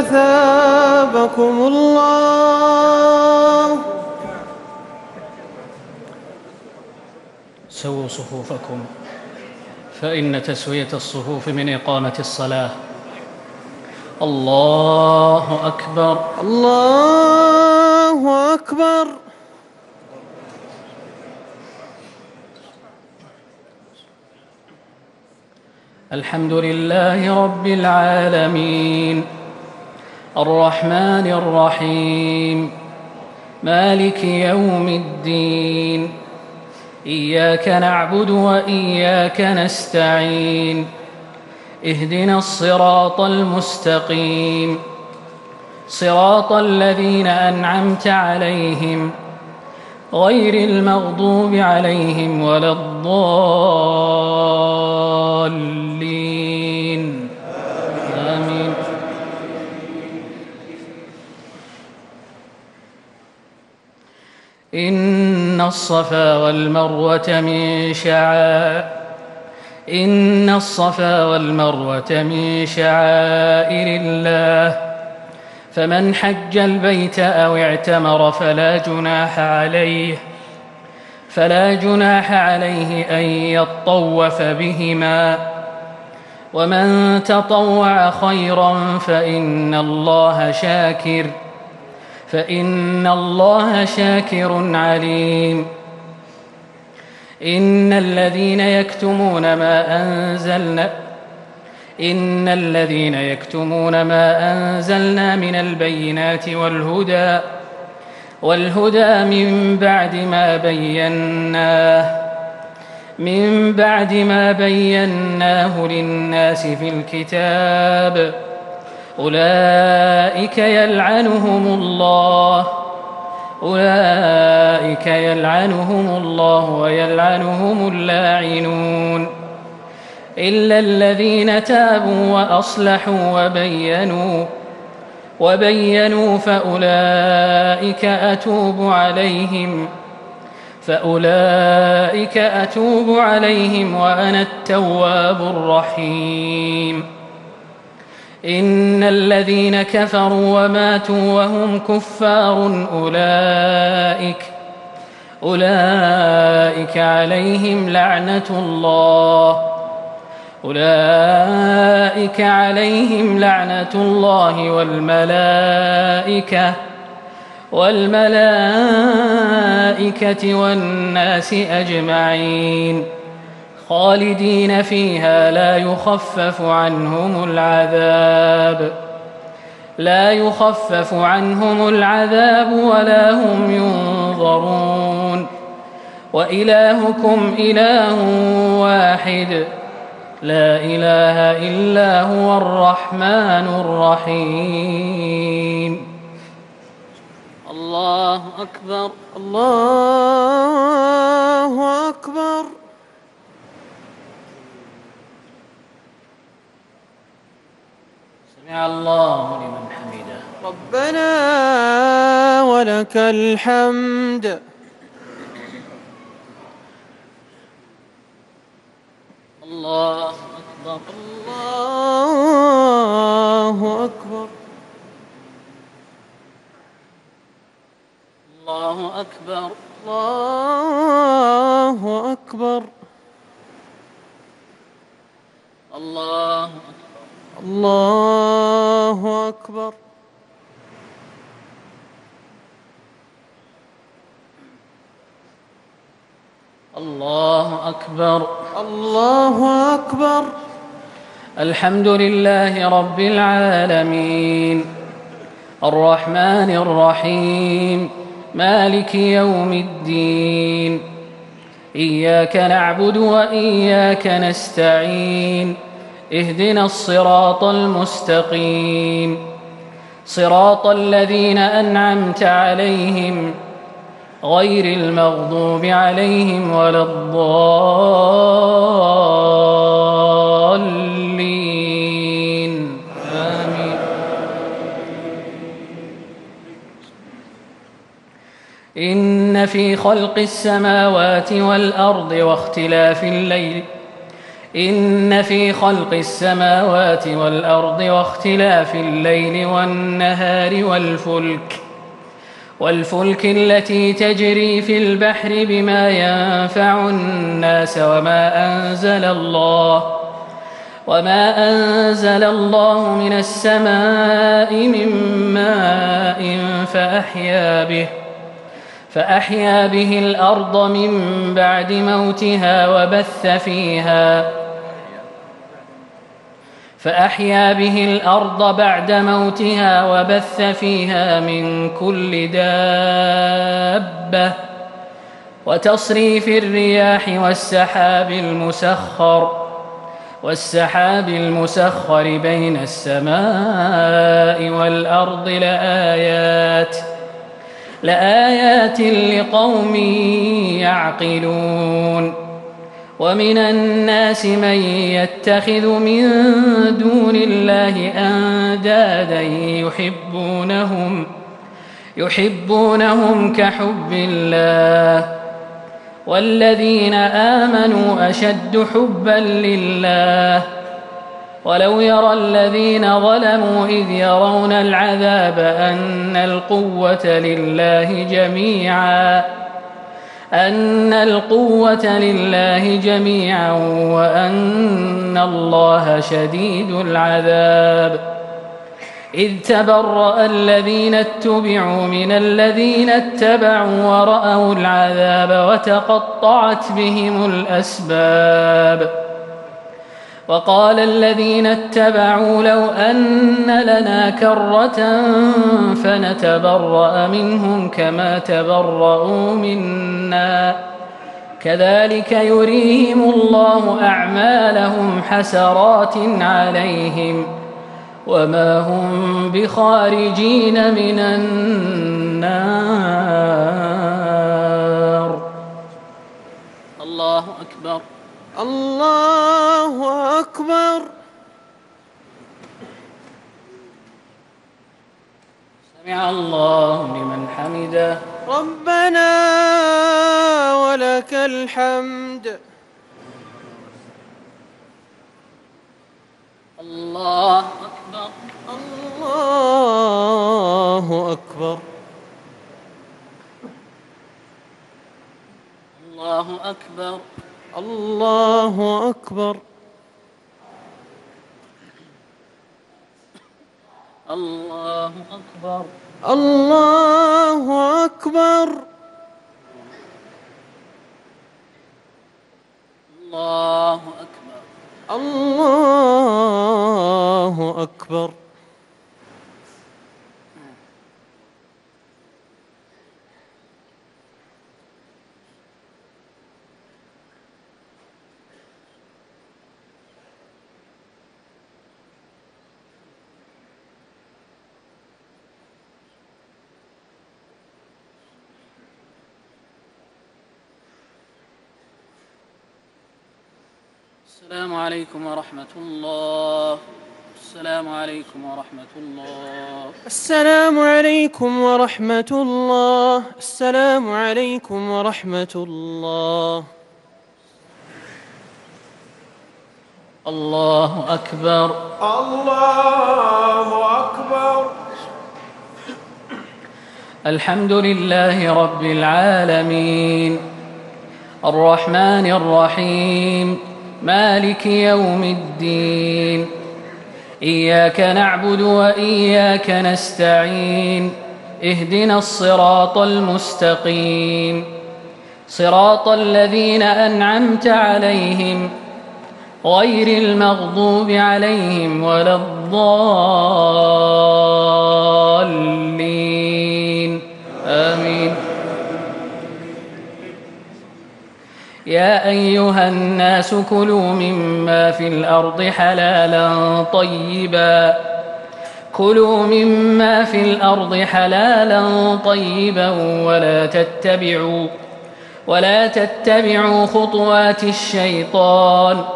أثابكم الله. سووا صفوفكم فإن تسوية الصفوف من إقامة الصلاة. الله أكبر. الله أكبر. الحمد لله رب العالمين الرحمن الرحيم مالك يوم الدين إياك نعبد وإياك نستعين اهدنا الصراط المستقيم صراط الذين أنعمت عليهم غير المغضوب عليهم ولا الضالين آمين. إن الصفا والمروة من شعائر الله فمن حج البيت أو اعتمر فلا جناح عليه أن يطوف بهما ومن تطوع خيرا فإن الله شاكر عليم. إن الذين يكتمون ما أنزلنا من البينات والهدى من بعد ما بيناه للناس في الكتاب أولئك يلعنهم الله ويلعنهم اللاعنون إلا الذين تابوا وأصلحوا وبينوا فأولئك أتوب عليهم وأنا التواب الرحيم. إن الذين كفروا وماتوا وهم كفار أولئك عليهم لعنة الله والملائكة والناس أجمعين خالدين فيها لا يخفف عنهم العذاب ولا هم ينظرون وإلهكم إله واحد لا إله إلا هو الرحمن الرحيم. الله أكبر. الله أكبر. سمع الله لمن حمده. ربنا ولك الحمد. الله أكبر. الله أكبر. الله أكبر. الله أكبر. الله أكبر. الله أكبر. الله أكبر. الحمد لله رب العالمين الرحمن الرحيم مالك يوم الدين إياك نعبد وإياك نستعين اهدنا الصراط المستقيم صراط الذين أنعمت عليهم غير المغضوب عليهم ولا الضالين آمين. إن في خلق السماوات والأرض إن في خلق السماوات والأرض واختلاف الليل والنهار والفلك التي تجري في البحر بما ينفع الناس وما أنزل الله من السماء من ماء فأحيا به الأرض من بعد موتها وبث فيها من كل دابة وتصريف الرياح والسحاب المسخر بين السماء والأرض لآيات لقوم يعقلون ومن الناس من يتخذ من دون الله أندادا يحبونهم كحب الله والذين آمنوا أشد حبا لله ولو يرى الذين ظلموا إذ يرون العذاب أن القوة لله جميعا وأن الله شديد العذاب إذ تبرأ الذين اتبعوا من الذين اتبعوا ورأوا العذاب وتقطعت بهم الأسباب وقال الذين اتبعوا لو أن لنا كرة فنتبرأ منهم كما تبرؤوا منا كذلك يريهم الله أعمالهم حسرات عليهم وما هم بخارجين من النار. الله أكبر. الله أكبر. سمع الله لمن حمده. ربنا ولك الحمد. الله أكبر. الله أكبر. الله أكبر. الله أكبر. الله أكبر. الله أكبر. الله أكبر. الله أكبر. السلام عليكم ورحمة الله. السلام عليكم ورحمة الله. السلام عليكم ورحمة الله. السلام عليكم ورحمة الله. الله أكبر. الله أكبر. الحمد لله رب العالمين الرحمن الرحيم مالك يوم الدين إياك نعبد وإياك نستعين اهدنا الصراط المستقيم صراط الذين أنعمت عليهم غير المغضوب عليهم ولا الضالين آمين. يا أيها الناس كلوا مما في الأرض حلالا طيبا ولا تتبعوا خطوات الشيطان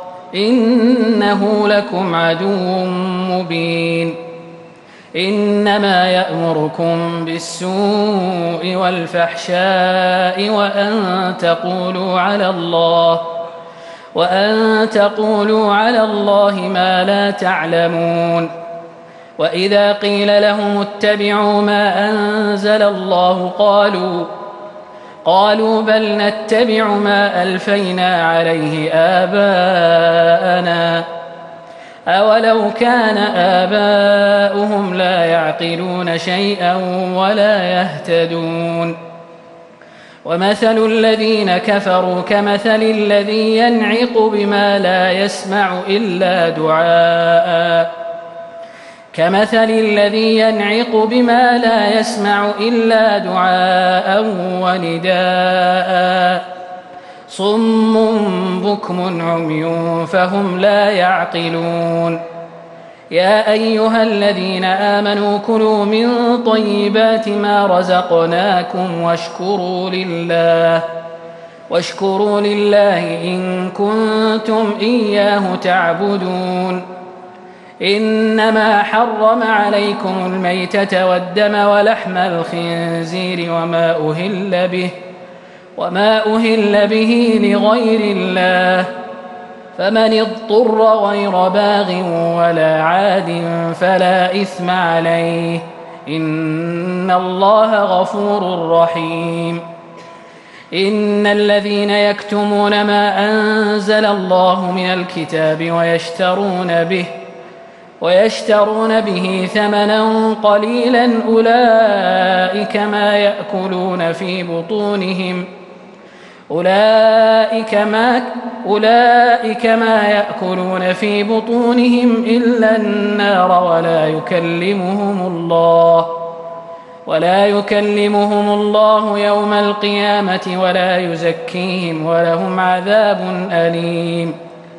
إنه لكم عدو مبين. إنما يأمركم بالسوء والفحشاء وأن تقولوا على الله ما لا تعلمون. وإذا قيل لهم اتبعوا ما أنزل الله قالوا بل نتبع ما ألفينا عليه آباءنا أولو كان آباؤهم لا يعقلون شيئا ولا يهتدون. ومثل الذين كفروا كمثل الذي ينعق بما لا يسمع إلا دعاء ونداء صم بكم عمي فهم لا يعقلون. يا أيها الذين آمنوا كلوا من طيبات ما رزقناكم واشكروا لله إن كنتم إياه تعبدون. إنما حرم عليكم الميتة والدم ولحم الخنزير وما أهل به لغير الله، فمن اضطر غير باغ ولا عاد فلا إثم عليه، إن الله غفور رحيم. إن الذين يكتمون ما أنزل الله من الكتاب ويشترون به ثمنا قليلا أولئك ما يأكلون في بطونهم إلا النار ولا يكلمهم الله يوم القيامة ولا يزكيهم ولهم عذاب أليم.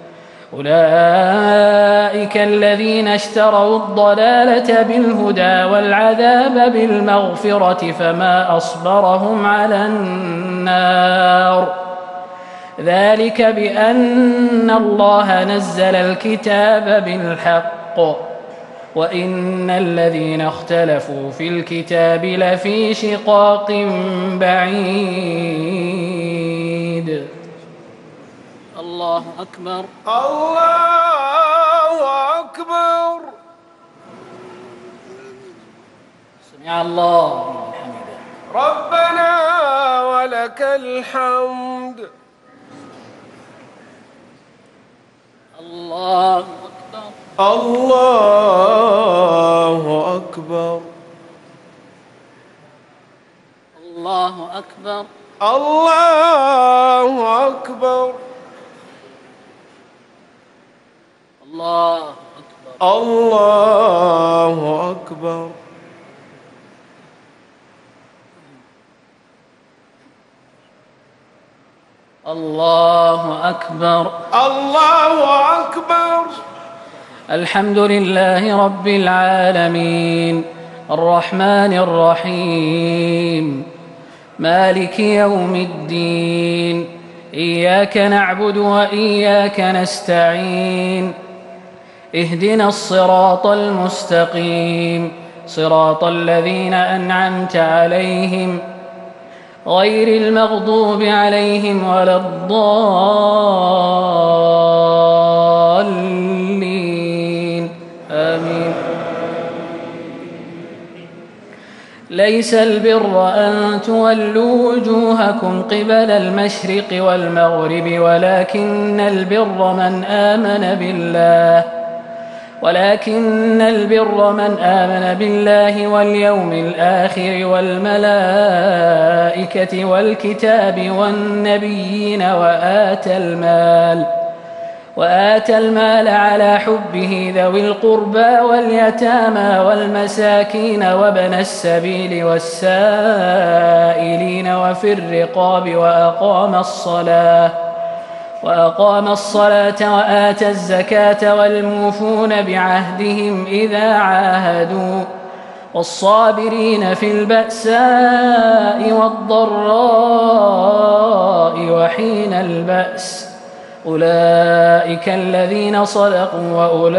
أولئك الذين اشتروا الضلالة بالهدى والعذاب بالمغفرة فما أصبرهم على النار، ذلك بأن الله نزل الكتاب بالحق وإن الذين اختلفوا في الكتاب لفي شقاق بعيد. الله أكبر. الله أكبر. سمع الله لمن حمده. ربنا ولك الحمد. الله أكبر. الله أكبر. الله أكبر. الله أكبر. الله أكبر. الله أكبر. الله أكبر. الله أكبر. الحمد لله رب العالمين الرحمن الرحيم مالك يوم الدين، إياك نعبد وإياك نستعين، اهدنا الصراط المستقيم، صراط الذين أنعمت عليهم غير المغضوب عليهم ولا الضالين، آمين. ليس البر أن تولوا وجوهكم قبل المشرق والمغرب ولكن البر من آمن بالله واليوم الآخر والملائكة والكتاب والنبيين وآتى المال على حبه ذوي القربى واليتامى والمساكين وابن السبيل والسائلين وفي الرقاب وأقام الصلاة وآتى الزكاة والموفون بعهدهم إذا عاهدوا والصابرين في البأساء والضراء وحين البأس، أولئك الذين صدقوا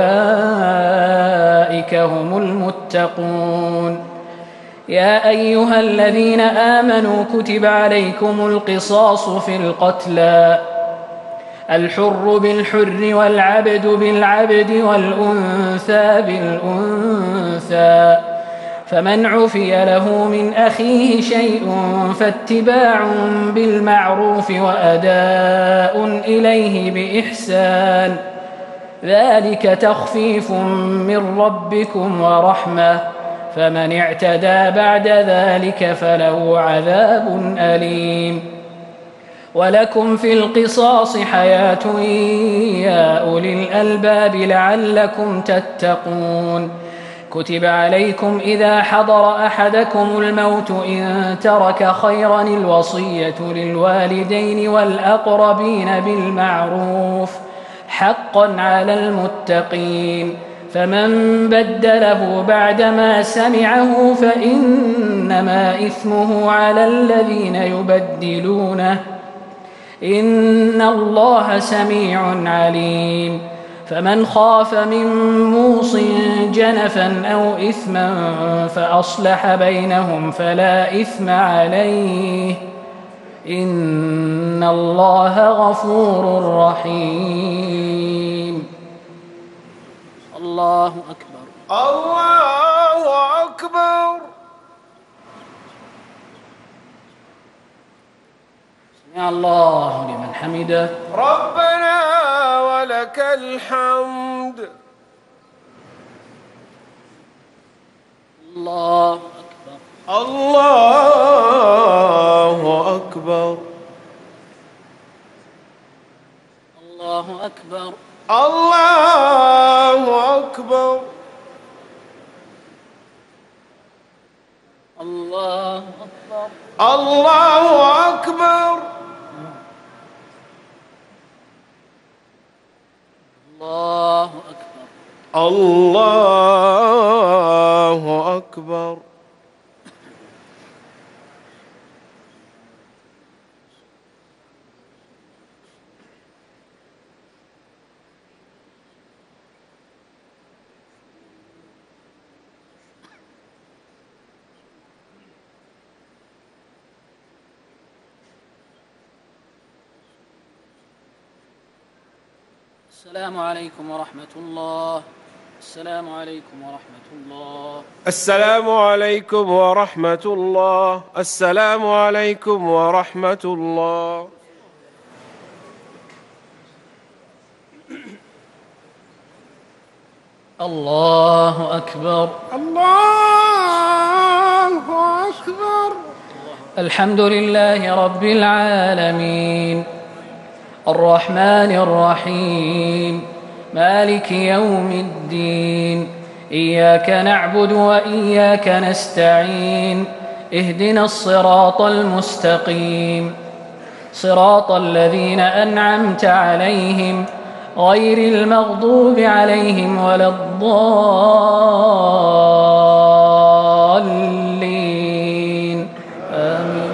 وأولئك هم المتقون. يا أيها الذين آمنوا كتب عليكم القصاص في القتلى، الحر بالحر والعبد بالعبد والأنثى بالأنثى. فمن عفي له من أخيه شيء فاتباع بالمعروف وأداء إليه بإحسان، ذلك تخفيف من ربكم ورحمة، فمن اعتدى بعد ذلك فله عذاب أليم. ولكم في القصاص حياة يا أولي الألباب لعلكم تتقون. كتب عليكم إذا حضر أحدكم الموت إن ترك خيرا الوصية للوالدين والأقربين بالمعروف حقا على المتقين. فمن بدله بعدما سمعه فإنما إثمه على الذين يبدلونه، إن الله سميع عليم. فمن خاف من موص جنفا أو إثما فأصلح بينهم فلا إثم عليه، إن الله غفور رحيم. الله أكبر. الله أكبر. سمع الله لمن حمده. ربنا ولك الحمد. الله أكبر. الله أكبر. الله أكبر. الله أكبر. الله أكبر. الله أكبر. الله أكبر. الله أكبر. السلام عليكم ورحمة الله. السلام عليكم ورحمة الله. السلام عليكم ورحمة الله. السلام عليكم ورحمة الله. الله أكبر. الله أكبر. الحمد لله رب العالمين، الرحمن الرحيم، مالك يوم الدين، إياك نعبد وإياك نستعين، اهدنا الصراط المستقيم، صراط الذين أنعمت عليهم غير المغضوب عليهم ولا الضالين، آمين.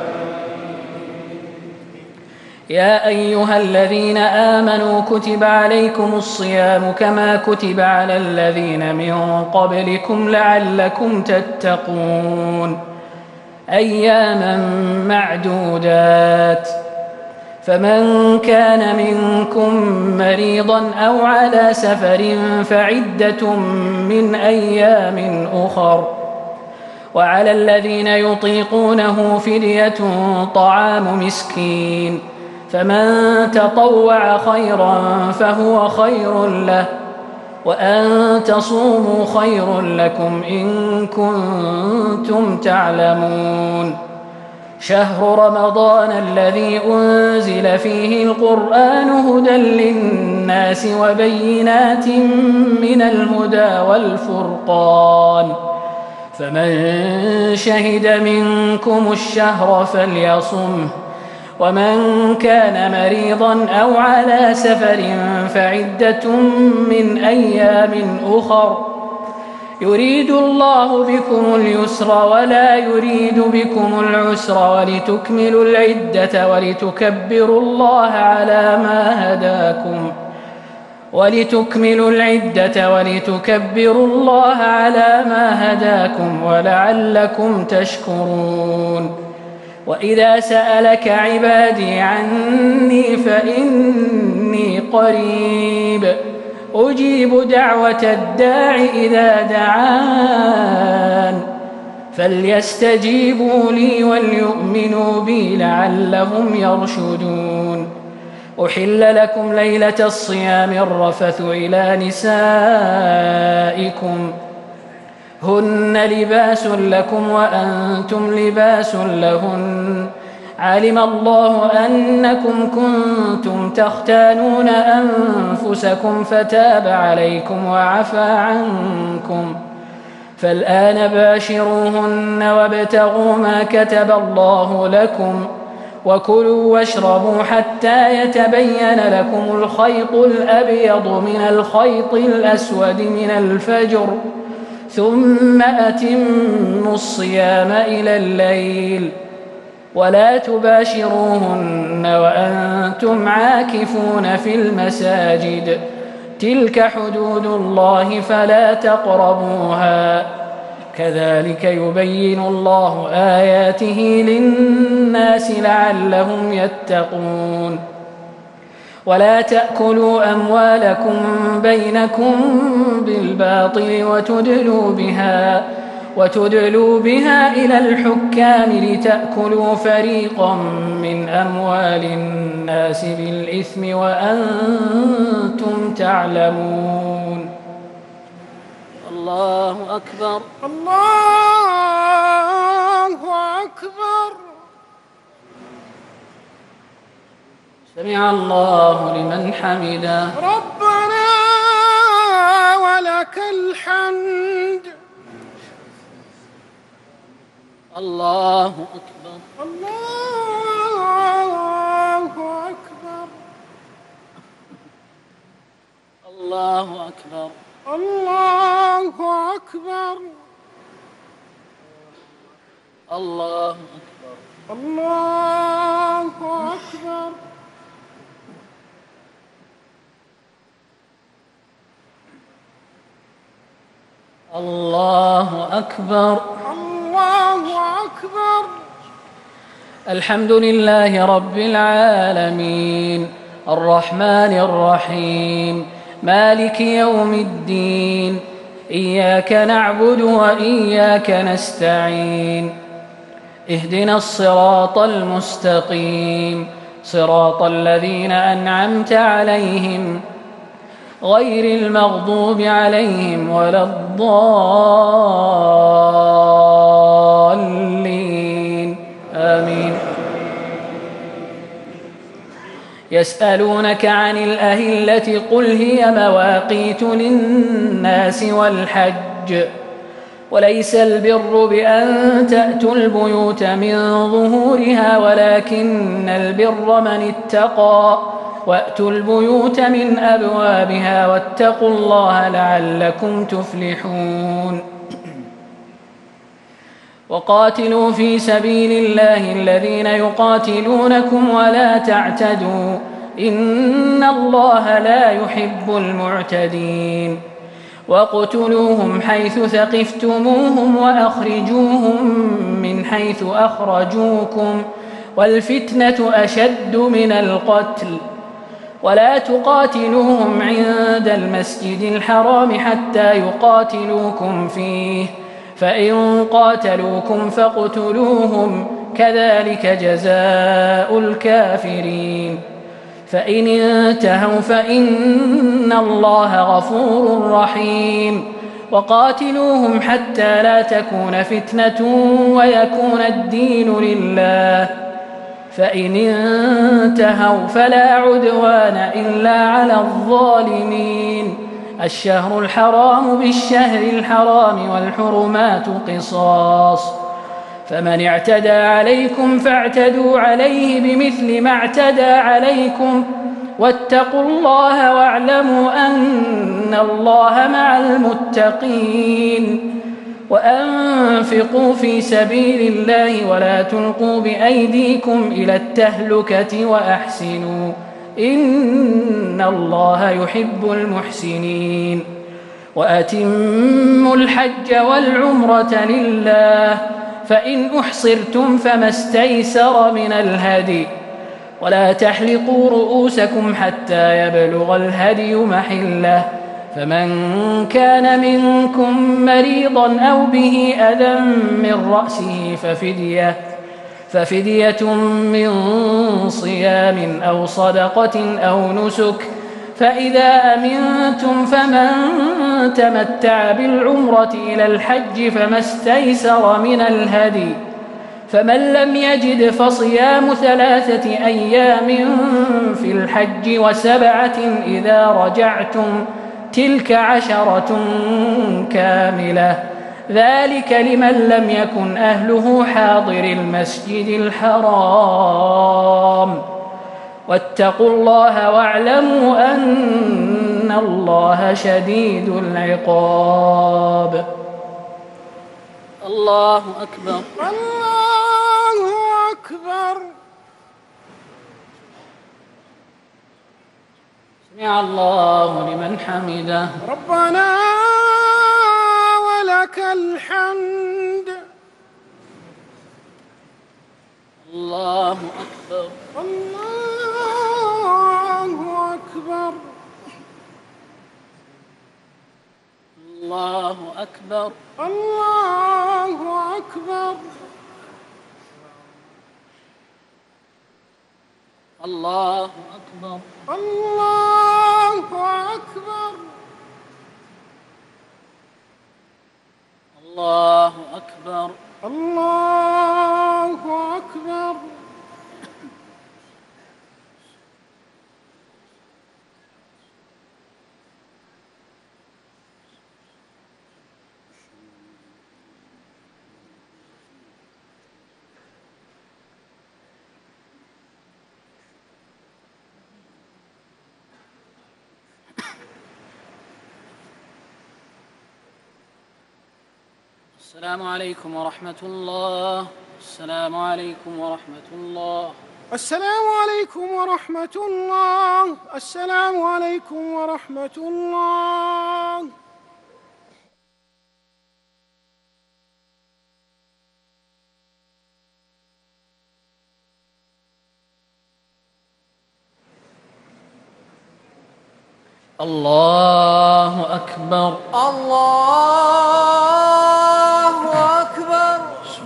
يا أيها الذين آمنوا كتب عليكم الصيام كما كتب على الذين من قبلكم لعلكم تتقون، أياما معدودات. فمن كان منكم مريضا أو على سفر فعدة من أيام أخر، وعلى الذين يطيقونه فدية طعام مسكين، فمن تطوع خيرا فهو خير له، وأن تصوموا خير لكم إن كنتم تعلمون. شهر رمضان الذي أنزل فيه القرآن هدى للناس وبينات من الهدى والفرقان، فمن شهد منكم الشهر فليصمه، ومن كان مريضا أو على سفر فعدة من أيام أخر، يريد الله بكم اليسر ولا يريد بكم العسر ولتكملوا العدة ولتكبروا الله على ما هداكم ولعلكم تشكرون. وإذا سألك عبادي عني فإني قريب أجيب دعوة الداع إذا دعان فليستجيبوا لي وليؤمنوا بي لعلهم يرشدون أحل لكم ليلة الصيام الرفث إلى نسائكم هن لباس لكم وأنتم لباس لهن علم الله أنكم كنتم تختانون أنفسكم فتاب عليكم وعفى عنكم فالآن باشروهن وابتغوا ما كتب الله لكم وكلوا واشربوا حتى يتبين لكم الخيط الأبيض من الخيط الأسود من الفجر ثم أتموا الصيام إلى الليل ولا تباشروهن وأنتم عاكفون في المساجد تلك حدود الله فلا تقربوها كذلك يبين الله آياته للناس لعلهم يتقون ولا تأكلوا أموالكم بينكم بالباطل وتدلوا بها إلى الحكام لتأكلوا فريقا من أموال الناس بالإثم وأنتم تعلمون الله أكبر الله أكبر سمع الله لمن حمده ربنا ولك الحمد الله أكبر الله أكبر الله أكبر الله أكبر الله أكبر الله أكبر الله أكبر الله أكبر الحمد لله رب العالمين الرحمن الرحيم مالك يوم الدين إياك نعبد وإياك نستعين اهدنا الصراط المستقيم صراط الذين أنعمت عليهم غير المغضوب عليهم ولا الضالين آمين يسألونك عن الأهلة قل هي مواقيت للناس والحج وليس البر بأن تأتوا البيوت من ظهورها ولكن البر من اتقى وأتوا البيوت من أبوابها واتقوا الله لعلكم تفلحون وقاتلوا في سبيل الله الذين يقاتلونكم ولا تعتدوا إن الله لا يحب المعتدين واقتلوهم حيث ثقفتموهم وأخرجوهم من حيث أخرجوكم والفتنة أشد من القتل ولا تقاتلوهم عند المسجد الحرام حتى يقاتلوكم فيه فإن قاتلوكم فاقتلوهم كذلك جزاء الكافرين فإن انتهوا فإن الله غفور رحيم وقاتلوهم حتى لا تكون فتنة ويكون الدين لله فإن انتهوا فلا عدوان إلا على الظالمين الشهر الحرام بالشهر الحرام والحرمات قصاص فمن اعتدى عليكم فاعتدوا عليه بمثل ما اعتدى عليكم واتقوا الله واعلموا أن الله مع المتقين وأنفقوا في سبيل الله ولا تلقوا بأيديكم إلى التهلكة وأحسنوا إن الله يحب المحسنين وأتموا الحج والعمرة لله فإن أحصرتم فما استيسر من الهدي ولا تحلقوا رؤوسكم حتى يبلغ الهدي محله فمن كان منكم مريضا أو به أذى من رأسه ففدية من صيام أو صدقة أو نسك فإذا أمنتم فمن تمتع بالعمرة إلى الحج فما استيسر من الهدي فمن لم يجد فصيام 3 أيام في الحج و7 إذا رجعتم تلك 10 كاملة ذلك لمن لم يكن أهله حاضر المسجد الحرام واتقوا الله واعلموا أن الله شديد العقاب. الله أكبر. الله أكبر. سمع الله لمن حمده. ربنا ولك الحمد. الله أكبر. الله أكبر. الله أكبر. الله أكبر. الله أكبر. الله أكبر. الله أكبر. الله أكبر. السلام عليكم ورحمة الله. السلام عليكم ورحمة الله. السلام عليكم ورحمة الله. السلام عليكم ورحمة الله. الله أكبر. الله أكبر.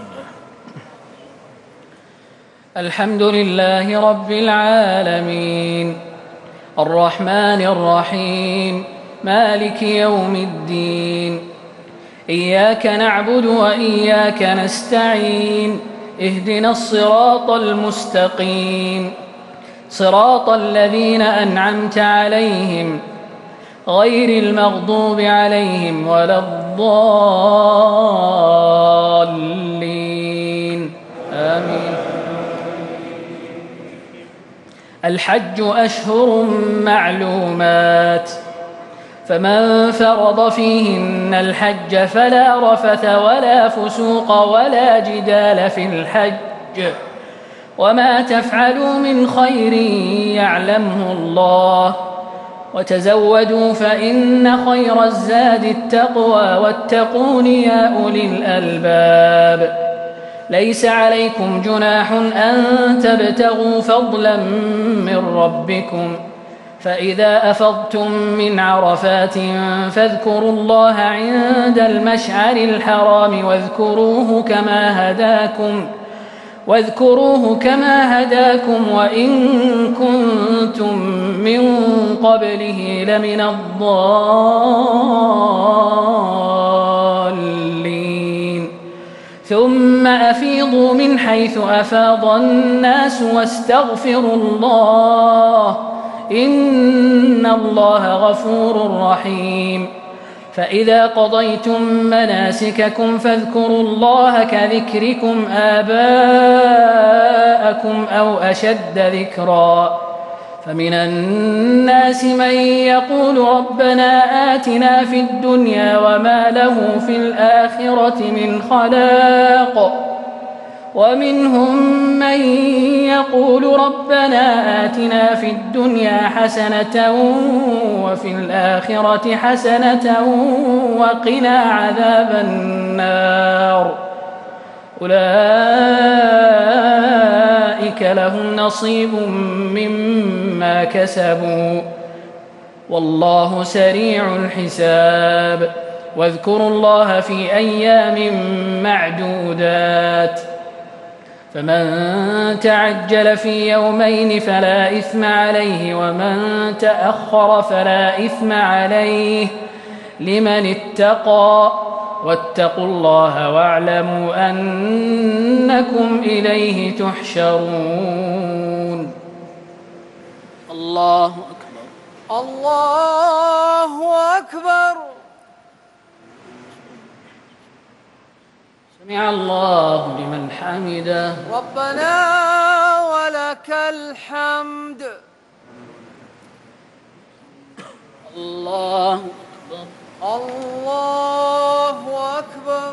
الحمد لله رب العالمين الرحمن الرحيم مالك يوم الدين إياك نعبد وإياك نستعين اهدنا الصراط المستقيم صراط الذين أنعمت عليهم غير المغضوب عليهم ولا الضالين آمين. الحج أشهر معلومات فمن فرض فيهن الحج فلا رفث ولا فسوق ولا جدال في الحج وما تفعلوا من خير يعلمه الله وتزودوا فإن خير الزاد التقوى واتقون يا أولي الألباب. ليس عليكم جناح أن تبتغوا فضلا من ربكم فإذا أفضتم من عرفات فاذكروا الله عند المشعر الحرام واذكروه كما هداكم وإن كنتم من قبله لمن الضالين. ثم أفيضوا من حيث أفاض الناس واستغفروا الله إن الله غفور رحيم. فإذا قضيتم مناسككم فاذكروا الله كذكركم آباءكم أو أشد ذكرا. فمن الناس من يقول ربنا آتنا في الدنيا وما له في الآخرة من خلاق ومنهم من يقول ربنا آتنا في الدنيا حسنة وفي الآخرة حسنة وقنا عذاب النار. أولئك فأولئك لهم نصيب مما كسبوا والله سريع الحساب واذكروا الله في أيام معدودات فمن تعجل في يومين فلا إثم عليه ومن تأخر فلا إثم عليه لمن اتقى واتقوا الله واعلموا أنكم إليه تحشرون. الله أكبر. الله أكبر. سمع الله لمن حمده. ربنا ولك الحمد. الله أكبر. الله أكبر.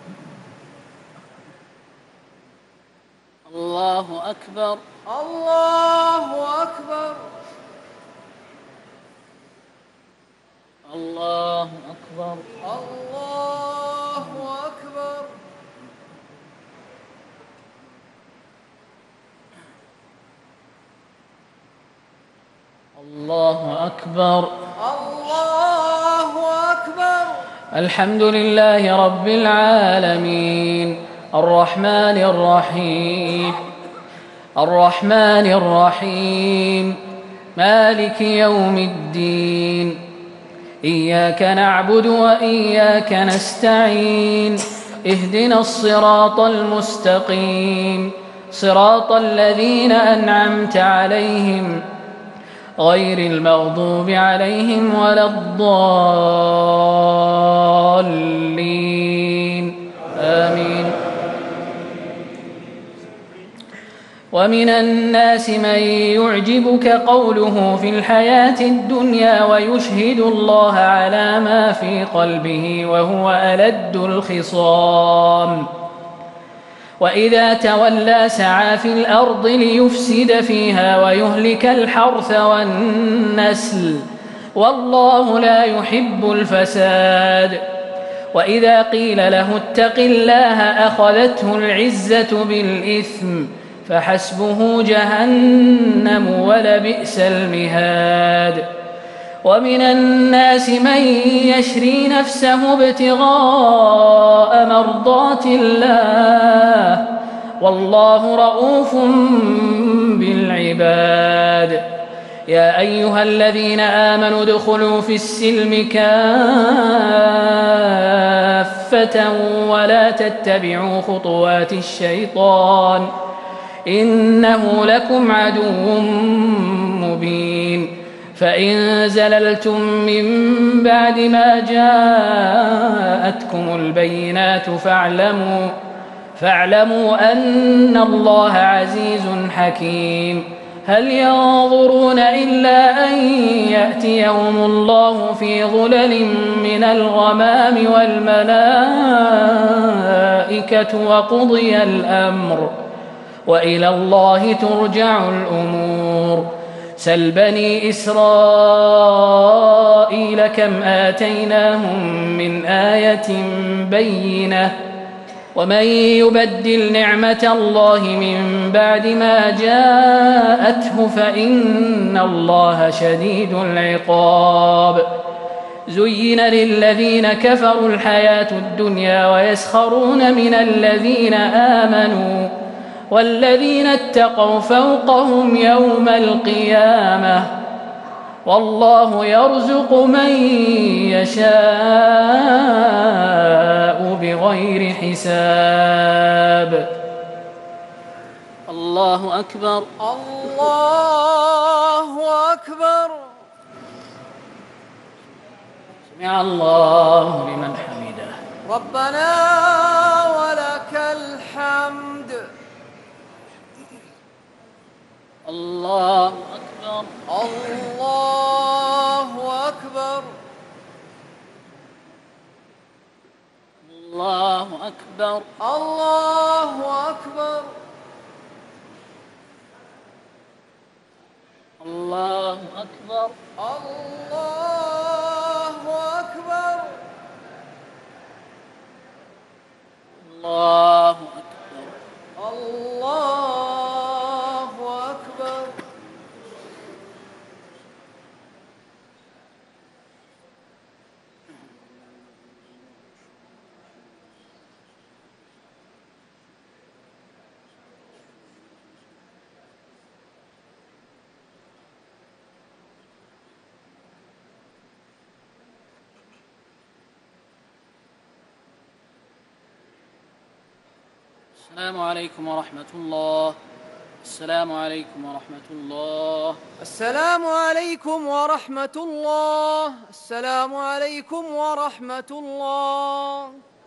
الله أكبر. الله أكبر. الله أكبر. الله أكبر. الله أكبر. الله أكبر. الحمد لله رب العالمين الرحمن الرحيم مالك يوم الدين إياك نعبد وإياك نستعين اهدنا الصراط المستقيم صراط الذين أنعمت عليهم غير المغضوب عليهم ولا الضالين آمين. ومن الناس من يعجبك قوله في الحياة الدنيا ويشهد الله على ما في قلبه وهو ألد الخصام وإذا تولى سعى في الأرض ليفسد فيها ويهلك الحرث والنسل والله لا يحب الفساد. وإذا قيل له اتق الله أخذته العزة بالإثم فحسبه جهنم ولبئس المهاد. ومن الناس من يشري نفسه ابتغاء مرضات الله والله رؤوف بالعباد. يا أيها الذين آمنوا ادخلوا في السلم كافة ولا تتبعوا خطوات الشيطان إنه لكم عدو مبين. فإن زللتم من بعد ما جاءتكم البينات فاعلموا أن الله عزيز حكيم. هل ينظرون إلا أن يأتيهم الله في ظلل من الغمام والملائكة وقضي الأمر وإلى الله ترجع الأمور. سل بني إسرائيل كم آتيناهم من آية بينة ومن يبدل نعمة الله من بعد ما جاءته فإن الله شديد العقاب. زين للذين كفروا الحياة الدنيا ويسخرون من الذين آمنوا والذين اتقوا فوقهم يوم القيامة والله يرزق من يشاء بغير حساب. الله أكبر. الله أكبر. سمع الله لمن حمده. ربنا ولك الحمد. الله أكبر. الله أكبر. الله أكبر. الله أكبر. الله أكبر. الله أكبر. الله أكبر. الله السلام عليكم ورحمة الله. السلام عليكم ورحمة الله. السلام عليكم ورحمة الله. السلام عليكم ورحمة الله.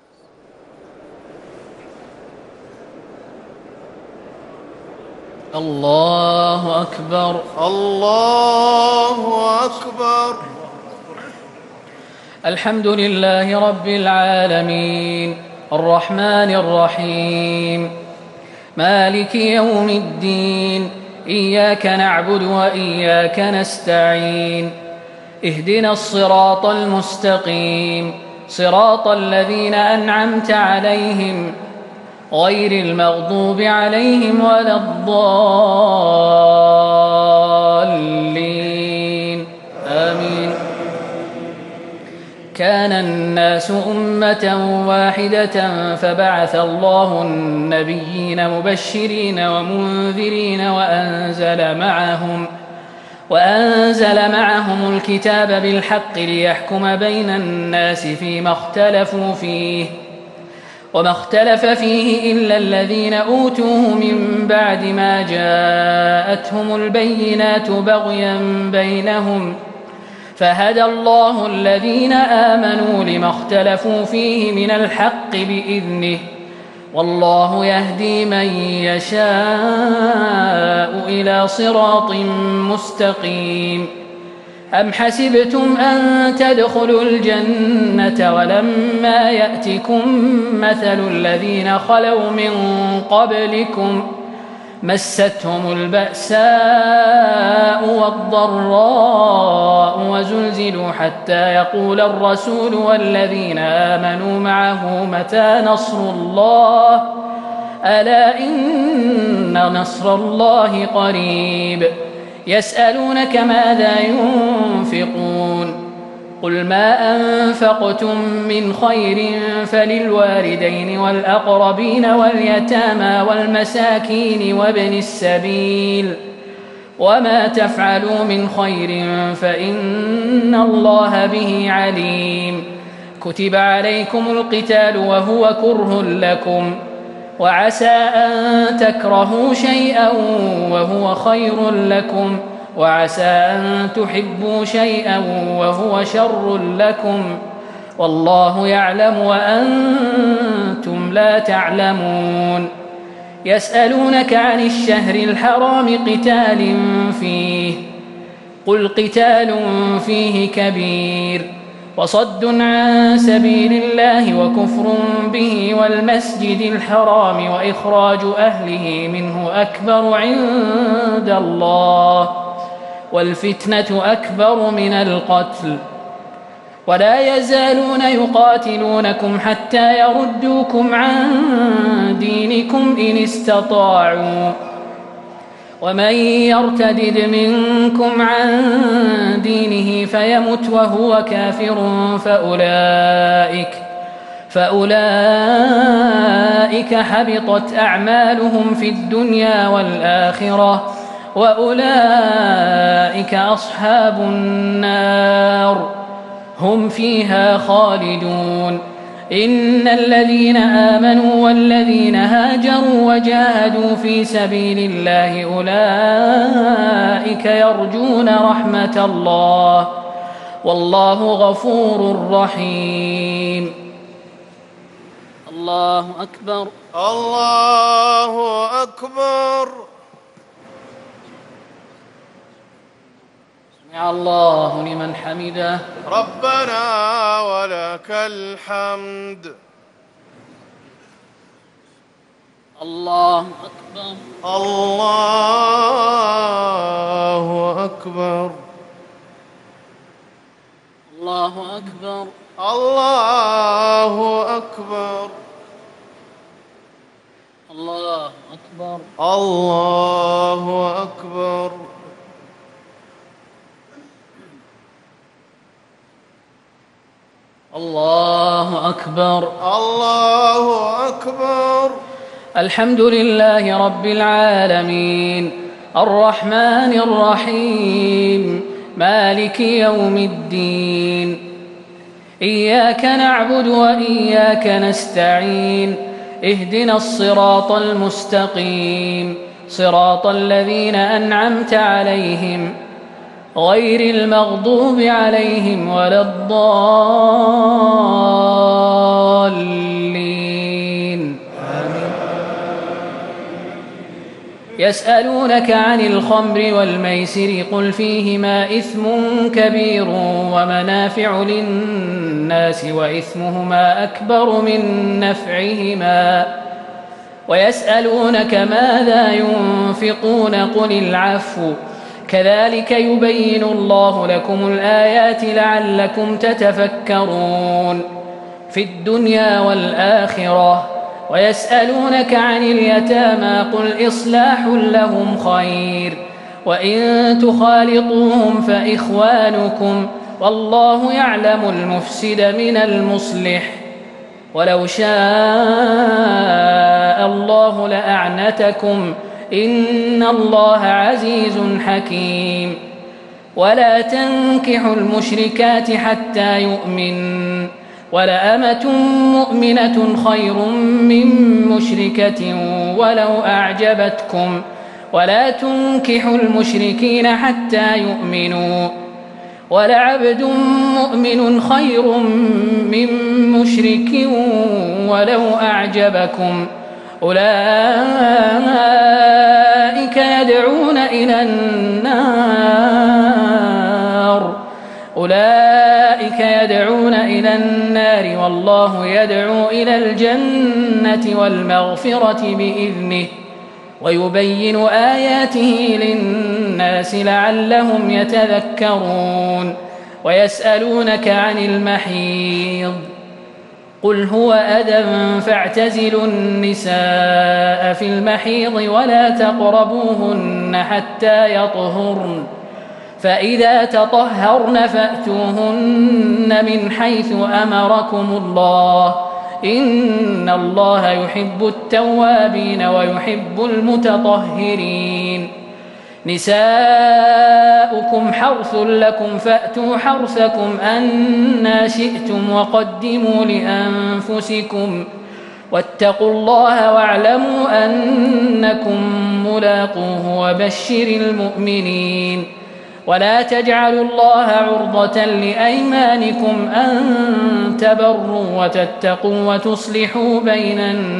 الله أكبر. الله أكبر. الحمد لله رب العالمين الرحمن الرحيم مالك يوم الدين إياك نعبد وإياك نستعين اهدنا الصراط المستقيم صراط الذين أنعمت عليهم غير المغضوب عليهم ولا الضالين آمين. كان الناس أمة واحدة فبعث الله النبيين مبشرين ومنذرين وأنزل معهم الكتاب بالحق ليحكم بين الناس فيما اختلفوا فيه وما اختلف فيه إلا الذين أوتوه من بعد ما جاءتهم البينات بغيا بينهم فهدى الله الذين آمنوا لما اختلفوا فيه من الحق بإذنه والله يهدي من يشاء إلى صراط مستقيم. أم حسبتم أن تدخلوا الجنة ولما يأتكم مثل الذين خلوا من قبلكم مستهم البأساء والضراء وزلزلوا حتى يقول الرسول والذين آمنوا معه متى نصر الله ألا إن نصر الله قريب. يسألونك ماذا ينفقون قل ما أنفقتم من خير فللوالدين والأقربين واليتامى والمساكين وابن السبيل وما تفعلوا من خير فإن الله به عليم. كتب عليكم القتال وهو كره لكم وعسى أن تكرهوا شيئا وهو خير لكم وعسى أن تحبوا شيئا وهو شر لكم والله يعلم وأنتم لا تعلمون. يسألونك عن الشهر الحرام قتال فيه قل قتال فيه كبير وصد عن سبيل الله وكفر به والمسجد الحرام وإخراج أهله منه أكبر عند الله والفتنة أكبر من القتل ولا يزالون يقاتلونكم حتى يردوكم عن دينكم إن استطاعوا ومن يرتدد منكم عن دينه فيمت وهو كافر فأولئك حبطت أعمالهم في الدنيا والآخرة وأولئك أصحاب النار هم فيها خالدون. إن الذين آمنوا والذين هاجروا وجاهدوا في سبيل الله أولئك يرجون رحمة الله والله غفور رحيم. الله أكبر. الله أكبر. سمع الله لمن حمده. ربنا ولك الحمد. الله أكبر. الله أكبر. الله أكبر. الله أكبر. الله أكبر. الله أكبر. الله أكبر. الله أكبر. الحمد لله رب العالمين الرحمن الرحيم مالك يوم الدين إياك نعبد وإياك نستعين اهدنا الصراط المستقيم صراط الذين أنعمت عليهم غير المغضوب عليهم ولا الضالين آمين. يسألونك عن الخمر والميسر قل فيهما إثم كبير ومنافع للناس وإثمهما أكبر من نفعهما ويسألونك ماذا ينفقون قل العفو كذلك يبين الله لكم الآيات لعلكم تتفكرون في الدنيا والآخرة ويسألونك عن اليتامى قل إصلاح لهم خير وإن تخالطوهم فإخوانكم والله يعلم المفسد من المصلح ولو شاء الله لأعنتكم إن الله عزيز حكيم ولا تنكحوا المشركات حتى يؤمن ولأمة مؤمنة خير من مشركة ولو أعجبتكم ولا تنكحوا المشركين حتى يؤمنوا ولعبد مؤمن خير من مشرك ولو أعجبكم أولئك يدعون إلى النار والله يدعو إلى الجنة والمغفرة بإذنه ويبين آياته للناس لعلهم يتذكرون ويسألونك عن المحيض قل هو أذى فاعتزلوا النساء في المحيض ولا تقربوهن حتى يطهرن فإذا تطهرن فأتوهن من حيث أمركم الله إن الله يحب التوابين ويحب المتطهرين نساؤكم حرث لكم فأتوا حرثكم أنى شئتم وقدموا لأنفسكم واتقوا الله واعلموا أنكم ملاقوه وبشر المؤمنين ولا تجعلوا الله عرضة لأيمانكم أن تبروا وتتقوا وتصلحوا بين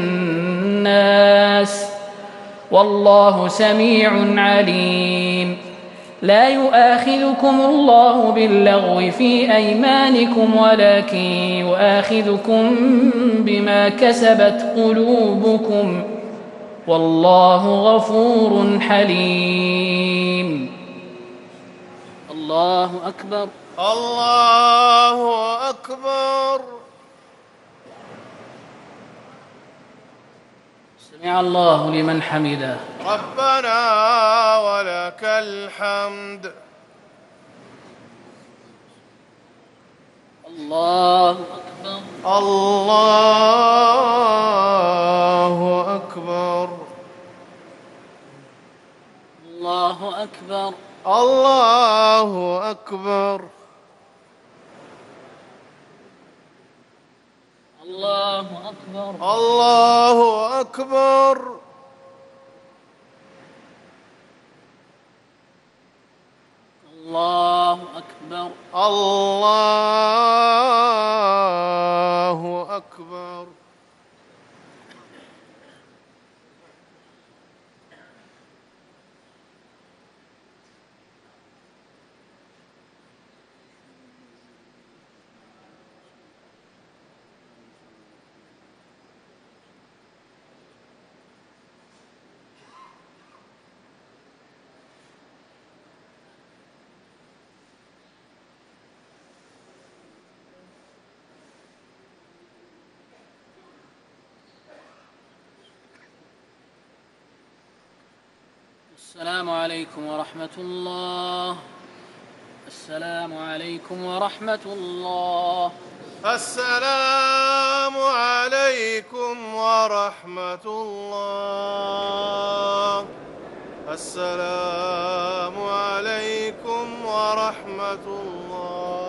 الناس والله سميع عليم لا يؤاخذكم الله باللغو في أيمانكم ولكن يؤاخذكم بما كسبت قلوبكم والله غفور حليم الله أكبر الله أكبر. سمع الله لمن حمده ربنا ولك الحمد. الله أكبر الله أكبر الله أكبر الله أكبر الله أكبر الله أكبر الله أكبر الله أكبر. السلام عليكم ورحمة الله. السلام عليكم ورحمة الله. السلام عليكم ورحمة الله. السلام عليكم ورحمة الله.